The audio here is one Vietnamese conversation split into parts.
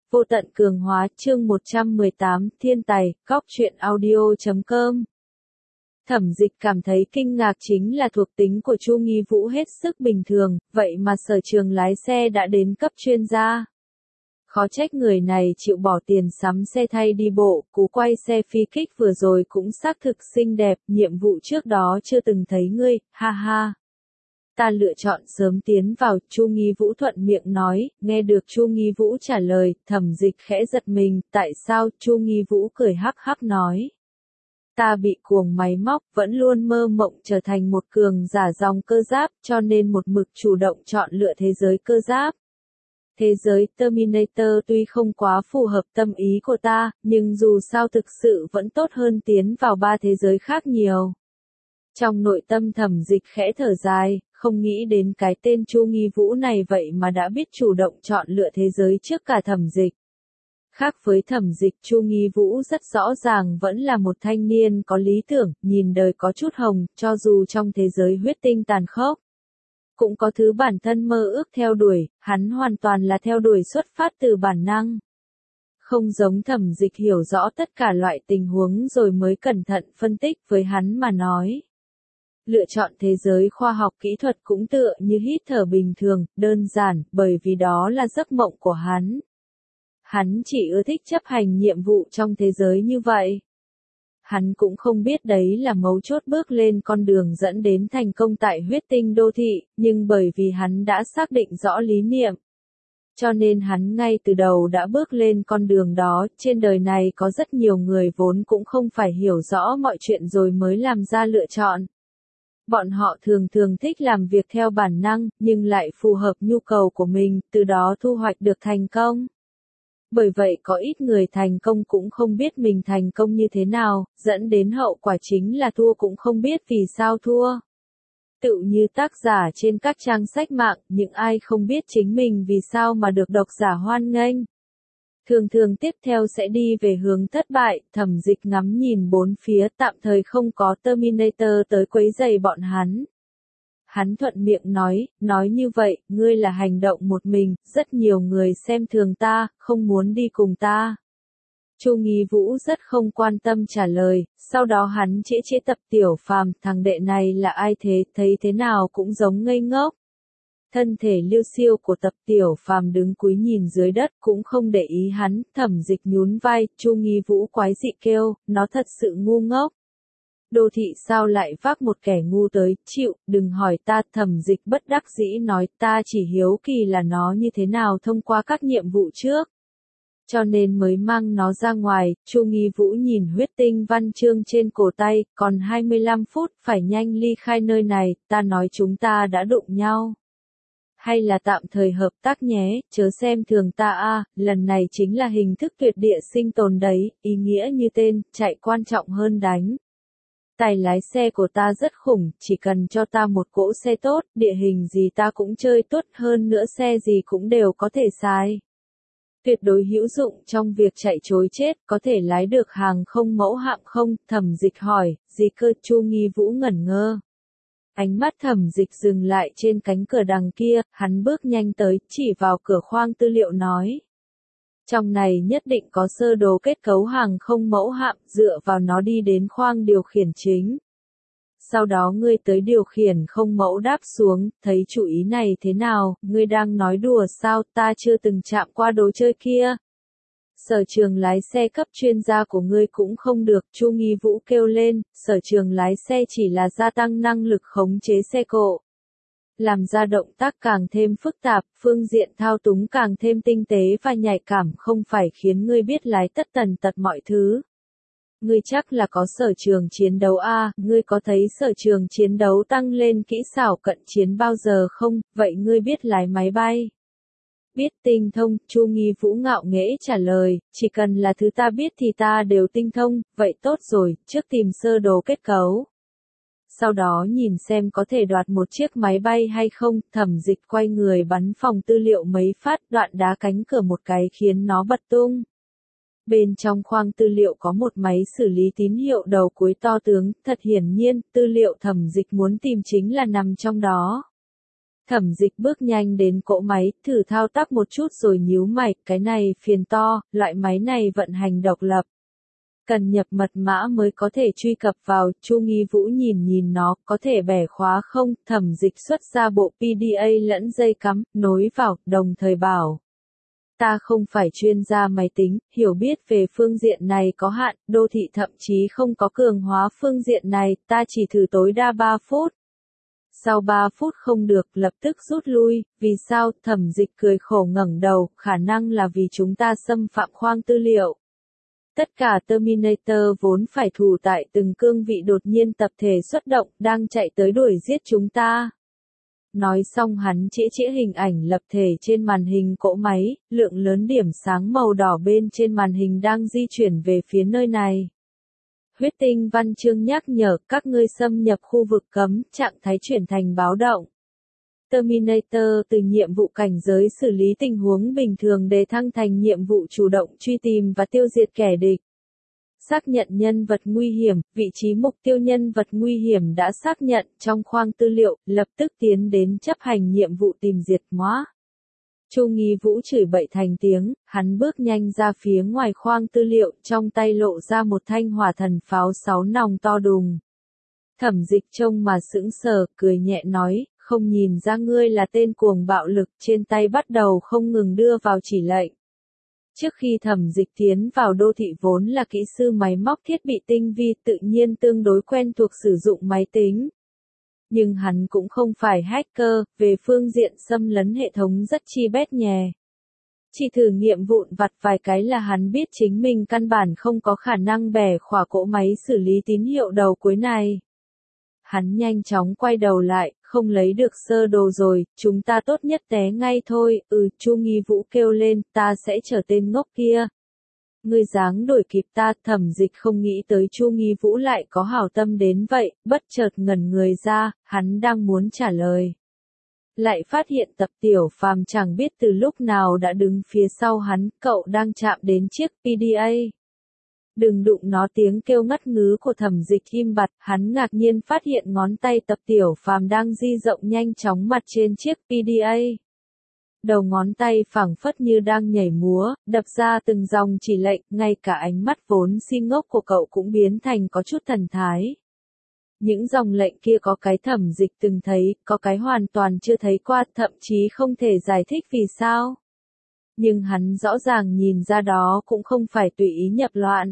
Vô tận cường hóa chương 118 thiên tài, góc truyện audio.com. Thẩm Dịch cảm thấy kinh ngạc chính là thuộc tính của Chu Nghi Vũ hết sức bình thường, vậy mà sở trường lái xe đã đến cấp chuyên gia. Khó trách người này chịu bỏ tiền sắm xe thay đi bộ, cú quay xe phi kích vừa rồi cũng xác thực xinh đẹp, nhiệm vụ trước đó chưa từng thấy ngươi, ha ha. Ta lựa chọn sớm tiến vào, Chu Nghi Vũ thuận miệng nói, nghe được Chu Nghi Vũ trả lời, Thẩm Dịch khẽ giật mình, tại sao, Chu Nghi Vũ cười hắc hắc nói. Ta bị cuồng máy móc, vẫn luôn mơ mộng trở thành một cường giả dòng cơ giáp, cho nên một mực chủ động chọn lựa thế giới cơ giáp. Thế giới Terminator tuy không quá phù hợp tâm ý của ta, nhưng dù sao thực sự vẫn tốt hơn tiến vào ba thế giới khác nhiều. Trong nội tâm Thẩm Dịch khẽ thở dài, không nghĩ đến cái tên Chu Nghi Vũ này vậy mà đã biết chủ động chọn lựa thế giới trước cả Thẩm Dịch. Khác với Thẩm Dịch, Chu Nghi Vũ rất rõ ràng vẫn là một thanh niên có lý tưởng, nhìn đời có chút hồng, cho dù trong thế giới huyết tinh tàn khốc. Cũng có thứ bản thân mơ ước theo đuổi, hắn hoàn toàn là theo đuổi xuất phát từ bản năng. Không giống Thẩm Dịch hiểu rõ tất cả loại tình huống rồi mới cẩn thận phân tích, với hắn mà nói. Lựa chọn thế giới khoa học kỹ thuật cũng tựa như hít thở bình thường, đơn giản, bởi vì đó là giấc mộng của hắn. Hắn chỉ ưa thích chấp hành nhiệm vụ trong thế giới như vậy. Hắn cũng không biết đấy là mấu chốt bước lên con đường dẫn đến thành công tại huyết tinh đô thị, nhưng bởi vì hắn đã xác định rõ lý niệm. Cho nên hắn ngay từ đầu đã bước lên con đường đó, trên đời này có rất nhiều người vốn cũng không phải hiểu rõ mọi chuyện rồi mới làm ra lựa chọn. Bọn họ thường thích làm việc theo bản năng, nhưng lại phù hợp nhu cầu của mình, từ đó thu hoạch được thành công. Bởi vậy có ít người thành công cũng không biết mình thành công như thế nào, dẫn đến hậu quả chính là thua cũng không biết vì sao thua. Tựu như tác giả trên các trang sách mạng, những ai không biết chính mình vì sao mà được độc giả hoan nghênh. Thường tiếp theo sẽ đi về hướng thất bại, Thẩm Dịch ngắm nhìn bốn phía, tạm thời không có Terminator tới quấy rầy bọn hắn. Hắn thuận miệng nói như vậy, ngươi là hành động một mình, rất nhiều người xem thường ta, không muốn đi cùng ta. Chu Nghi Vũ rất không quan tâm trả lời, sau đó hắn chĩa Tập Tiểu Phàm, thằng đệ này là ai thế, thấy thế nào cũng giống ngây ngốc. Thân thể liêu siêu của Tập Tiểu Phàm đứng cúi nhìn dưới đất cũng không để ý hắn, Thẩm Dịch nhún vai, Chu Nghi Vũ quái dị kêu, nó thật sự ngu ngốc. Đô thị sao lại vác một kẻ ngu tới, chịu, đừng hỏi ta, Thẩm Dịch bất đắc dĩ nói, ta chỉ hiếu kỳ là nó như thế nào thông qua các nhiệm vụ trước. Cho nên mới mang nó ra ngoài, Chu Nghi Vũ nhìn huyết tinh văn chương trên cổ tay, còn 25 phút, phải nhanh ly khai nơi này, ta nói chúng ta đã đụng nhau. Hay là tạm thời hợp tác nhé, chớ xem thường ta a, lần này chính là hình thức tuyệt địa sinh tồn đấy, ý nghĩa như tên, chạy quan trọng hơn đánh. Tài lái xe của ta rất khủng, chỉ cần cho ta một cỗ xe tốt, địa hình gì ta cũng chơi tốt, hơn nữa xe gì cũng đều có thể xài. Tuyệt đối hữu dụng trong việc chạy trối chết, có thể lái được hàng không mẫu hạm không? Thẩm Dịch hỏi, gì cơ? Chu Nghi Vũ ngẩn ngơ. Ánh mắt Thẩm Dịch dừng lại trên cánh cửa đằng kia, hắn bước nhanh tới, chỉ vào cửa khoang tư liệu nói. Trong này nhất định có sơ đồ kết cấu hàng không mẫu hạm, dựa vào nó đi đến khoang điều khiển chính. Sau đó ngươi tới điều khiển không mẫu đáp xuống, thấy chủ ý này thế nào, ngươi đang nói đùa sao, ta chưa từng chạm qua đồ chơi kia. Sở trường lái xe cấp chuyên gia của ngươi cũng không được, Chu Nghi Vũ kêu lên, sở trường lái xe chỉ là gia tăng năng lực khống chế xe cộ. Làm ra động tác càng thêm phức tạp, phương diện thao túng càng thêm tinh tế và nhạy cảm, không phải khiến ngươi biết lái tất tần tật mọi thứ. Ngươi chắc là có sở trường chiến đấu a, ngươi có thấy sở trường chiến đấu tăng lên kỹ xảo cận chiến bao giờ không, vậy ngươi biết lái máy bay? Biết tinh thông, Chu Nghi Vũ ngạo nghễ trả lời, chỉ cần là thứ ta biết thì ta đều tinh thông, vậy tốt rồi, trước tìm sơ đồ kết cấu. Sau đó nhìn xem có thể đoạt một chiếc máy bay hay không, Thẩm Dịch quay người bắn phòng tư liệu mấy phát, đoạn đá cánh cửa một cái khiến nó bật tung. Bên trong khoang tư liệu có một máy xử lý tín hiệu đầu cuối to tướng, thật hiển nhiên, tư liệu Thẩm Dịch muốn tìm chính là nằm trong đó. Thẩm Dịch bước nhanh đến cỗ máy, thử thao tác một chút rồi nhíu mày, cái này phiền to, loại máy này vận hành độc lập. Cần nhập mật mã mới có thể truy cập vào, Chu Nghi Vũ nhìn nhìn nó, có thể bẻ khóa không, Thẩm Dịch xuất ra bộ PDA lẫn dây cắm, nối vào, đồng thời bảo. Ta không phải chuyên gia máy tính, hiểu biết về phương diện này có hạn, đô thị thậm chí không có cường hóa phương diện này, ta chỉ thử tối đa 3 phút. Sau 3 phút không được, lập tức rút lui, vì sao, Thẩm Dịch cười khổ ngẩng đầu, khả năng là vì chúng ta xâm phạm khoang tư liệu. Tất cả Terminator vốn phải thủ tại từng cương vị đột nhiên tập thể xuất động, đang chạy tới đuổi giết chúng ta. Nói xong hắn chĩa hình ảnh lập thể trên màn hình cỗ máy, lượng lớn điểm sáng màu đỏ bên trên màn hình đang di chuyển về phía nơi này. Huyết Tinh văn chương nhắc nhở các ngươi xâm nhập khu vực cấm, trạng thái chuyển thành báo động. Terminator từ nhiệm vụ cảnh giới xử lý tình huống bình thường đề thăng thành nhiệm vụ chủ động truy tìm và tiêu diệt kẻ địch. Xác nhận nhân vật nguy hiểm, vị trí mục tiêu nhân vật nguy hiểm đã xác nhận trong khoang tư liệu, lập tức tiến đến chấp hành nhiệm vụ tìm diệt móa. Chu Nghi Vũ chửi bậy thành tiếng, hắn bước nhanh ra phía ngoài khoang tư liệu, trong tay lộ ra một thanh hỏa thần pháo 6 nòng to đùng. Thẩm Dịch trông mà sững sờ, cười nhẹ nói, không nhìn ra ngươi là tên cuồng bạo lực, trên tay bắt đầu không ngừng đưa vào chỉ lệnh. Trước khi Thẩm Dịch tiến vào đô thị vốn là kỹ sư máy móc thiết bị tinh vi, tự nhiên tương đối quen thuộc sử dụng máy tính. Nhưng hắn cũng không phải hacker, về phương diện xâm lấn hệ thống rất chi bét nhè. Chỉ thử nghiệm vụn vặt vài cái là hắn biết chính mình căn bản không có khả năng bẻ khóa cỗ máy xử lý tín hiệu đầu cuối này. Hắn nhanh chóng quay đầu lại, không lấy được sơ đồ rồi, chúng ta tốt nhất té ngay thôi, Chu Nghi Vũ kêu lên, ta sẽ chở tên ngốc kia. Ngươi dáng đuổi kịp ta, Thẩm Dịch không nghĩ tới Chu Nghi Vũ lại có hảo tâm đến vậy, bất chợt ngẩn người ra, hắn đang muốn trả lời. Lại phát hiện Tập Tiểu Phàm chẳng biết từ lúc nào đã đứng phía sau hắn, cậu đang chạm đến chiếc PDA. Đừng đụng nó, tiếng kêu ngất ngứ của Thẩm Dịch im bặt, hắn ngạc nhiên phát hiện ngón tay Tập Tiểu Phàm đang di rộng nhanh chóng mặt trên chiếc PDA. Đầu ngón tay phảng phất như đang nhảy múa, đập ra từng dòng chỉ lệnh, ngay cả ánh mắt vốn si ngốc của cậu cũng biến thành có chút thần thái. Những dòng lệnh kia có cái Thẩm Dịch từng thấy, có cái hoàn toàn chưa thấy qua, thậm chí không thể giải thích vì sao. Nhưng hắn rõ ràng nhìn ra đó cũng không phải tùy ý nhập loạn.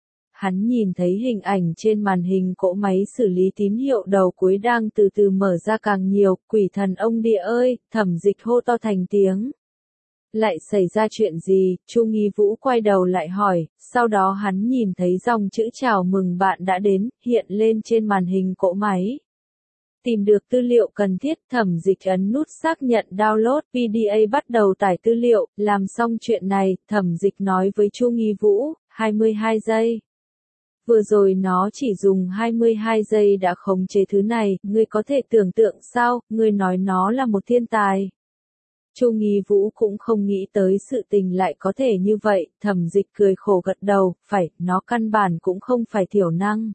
Hắn nhìn thấy hình ảnh trên màn hình cỗ máy xử lý tín hiệu đầu cuối đang từ từ mở ra càng nhiều, quỷ thần ông địa ơi, Thẩm Dịch hô to thành tiếng. Lại xảy ra chuyện gì, Chu Nghi Vũ quay đầu lại hỏi, sau đó hắn nhìn thấy dòng chữ chào mừng bạn đã đến, hiện lên trên màn hình cỗ máy. Tìm được tư liệu cần thiết, Thẩm Dịch ấn nút xác nhận download PDA bắt đầu tải tư liệu, làm xong chuyện này, Thẩm Dịch nói với Chu Nghi Vũ, 22 giây. Vừa rồi nó chỉ dùng 22 giây đã khống chế thứ này, ngươi có thể tưởng tượng sao, ngươi nói nó là một thiên tài. Chu Nghi Vũ cũng không nghĩ tới sự tình lại có thể như vậy, Thẩm Dịch cười khổ gật đầu, phải, nó căn bản cũng không phải thiểu năng.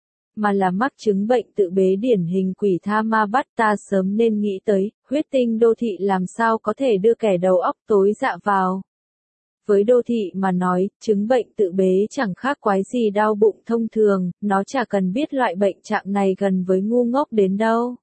Mà là mắc chứng bệnh tự bế điển hình quỷ tha ma bắt, ta sớm nên nghĩ tới, huyết tinh đô thị làm sao có thể đưa kẻ đầu óc tối dạ vào. Với đô thị mà nói, chứng bệnh tự bế chẳng khác quái gì đau bụng thông thường, nó chả cần biết loại bệnh trạng này gần với ngu ngốc đến đâu.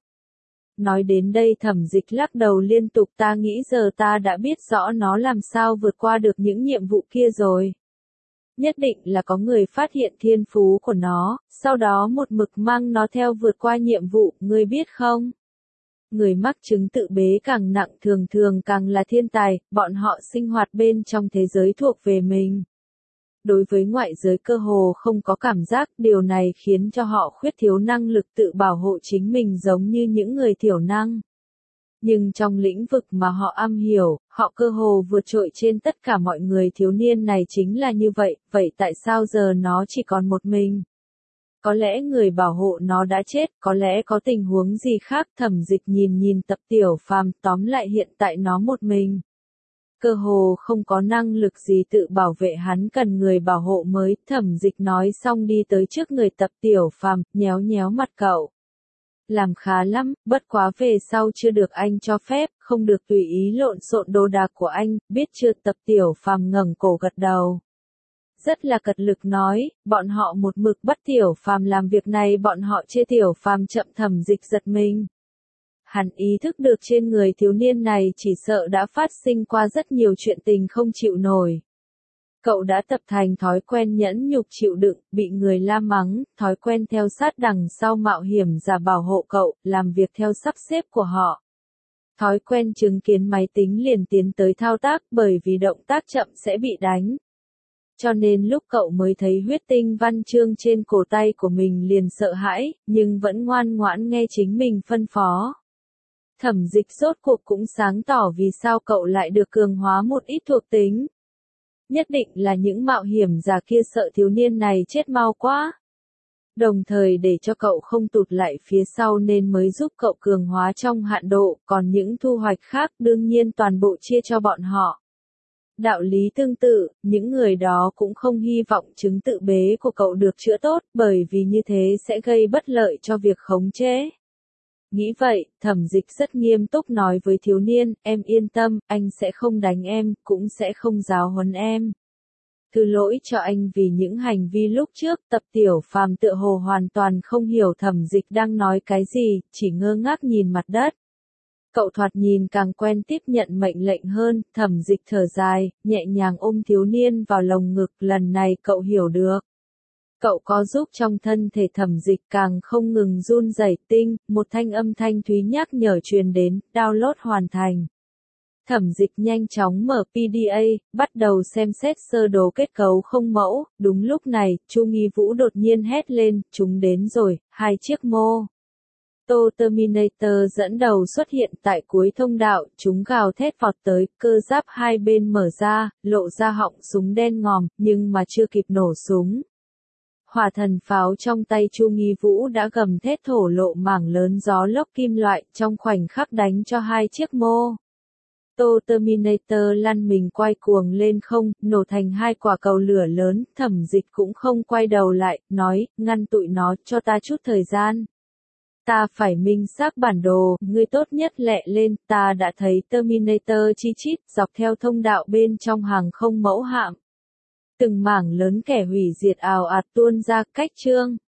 Nói đến đây Thẩm Dịch lắc đầu liên tục, ta nghĩ giờ ta đã biết rõ nó làm sao vượt qua được những nhiệm vụ kia rồi. Nhất định là có người phát hiện thiên phú của nó, sau đó một mực mang nó theo vượt qua nhiệm vụ, ngươi biết không? Người mắc chứng tự bế càng nặng thường thường càng là thiên tài, bọn họ sinh hoạt bên trong thế giới thuộc về mình. Đối với ngoại giới cơ hồ không có cảm giác, điều này khiến cho họ khuyết thiếu năng lực tự bảo hộ chính mình giống như những người thiểu năng. Nhưng trong lĩnh vực mà họ am hiểu, họ cơ hồ vượt trội trên tất cả mọi người, thiếu niên này chính là như vậy, vậy tại sao giờ nó chỉ còn một mình? Có lẽ người bảo hộ nó đã chết, có lẽ có tình huống gì khác, Thẩm Dịch nhìn Tập Tiểu Phàm, tóm lại hiện tại nó một mình. Cơ hồ không có năng lực gì tự bảo vệ, hắn cần người bảo hộ mới, Thẩm Dịch nói xong đi tới trước người Tập Tiểu Phàm, nhéo nhéo mặt cậu. làm khá lắm, bất quá về sau chưa được anh cho phép, không được tùy ý lộn xộn đồ đạc của anh, biết chưa? Tập Tiểu Phàm ngẩng cổ gật đầu. Rất là cật lực nói, bọn họ một mực bắt Tiểu Phàm làm việc này, bọn họ chê Tiểu Phàm chậm. Thẩm Dịch giật mình. Hắn ý thức được trên người thiếu niên này chỉ sợ đã phát sinh qua rất nhiều chuyện tình không chịu nổi. Cậu đã tập thành thói quen nhẫn nhục chịu đựng, bị người la mắng, thói quen theo sát đằng sau mạo hiểm giả bảo hộ cậu, làm việc theo sắp xếp của họ. Thói quen chứng kiến máy tính liền tiến tới thao tác, bởi vì động tác chậm sẽ bị đánh. Cho nên lúc cậu mới thấy huyết tinh văn chương trên cổ tay của mình liền sợ hãi, nhưng vẫn ngoan ngoãn nghe chính mình phân phó. Thẩm Dịch rốt cuộc cũng sáng tỏ vì sao cậu lại được cường hóa một ít thuộc tính. Nhất định là những mạo hiểm giả kia sợ thiếu niên này chết mau quá. Đồng thời để cho cậu không tụt lại phía sau nên mới giúp cậu cường hóa trong hạn độ, còn những thu hoạch khác đương nhiên toàn bộ chia cho bọn họ. Đạo lý tương tự, những người đó cũng không hy vọng chứng tự bế của cậu được chữa tốt, bởi vì như thế sẽ gây bất lợi cho việc khống chế. Nghĩ vậy, Thẩm Dịch rất nghiêm túc nói với thiếu niên, em yên tâm, anh sẽ không đánh em, cũng sẽ không giáo huấn em. Thứ lỗi cho anh vì những hành vi lúc trước. Tập Tiểu Phàm tựa hồ hoàn toàn không hiểu Thẩm Dịch đang nói cái gì, chỉ ngơ ngác nhìn mặt đất. Cậu thoạt nhìn càng quen tiếp nhận mệnh lệnh hơn. Thẩm Dịch thở dài, nhẹ nhàng ôm thiếu niên vào lồng ngực, lần này cậu hiểu được. Cậu có giúp trong thân thể Thẩm Dịch càng không ngừng run rẩy. Tinh, một thanh âm thanh thúy nhắc nhở truyền đến, download hoàn thành. Thẩm Dịch nhanh chóng mở PDA, bắt đầu xem xét sơ đồ kết cấu không mẫu. Đúng lúc này, Chu Nghi Vũ đột nhiên hét lên, chúng đến rồi, 2 chiếc mô tô Terminator dẫn đầu xuất hiện tại cuối thông đạo, chúng gào thét vọt tới, cơ giáp hai bên mở ra, lộ ra họng súng đen ngòm, nhưng mà chưa kịp nổ súng. Hỏa thần pháo trong tay Chu Nghi Vũ đã gầm thét thổ lộ mảng lớn gió lốc kim loại, trong khoảnh khắc đánh cho 2 chiếc mô tô Terminator lăn mình quay cuồng lên không, nổ thành 2 quả cầu lửa lớn. Thẩm Dịch cũng không quay đầu lại, nói, ngăn tụi nó, cho ta chút thời gian. Ta phải minh xác bản đồ, ngươi tốt nhất lẹ lên, ta đã thấy Terminator chi chít dọc theo thông đạo bên trong hàng không mẫu hạm. Từng mảng lớn kẻ hủy diệt ào ạt tuôn ra. Cách chương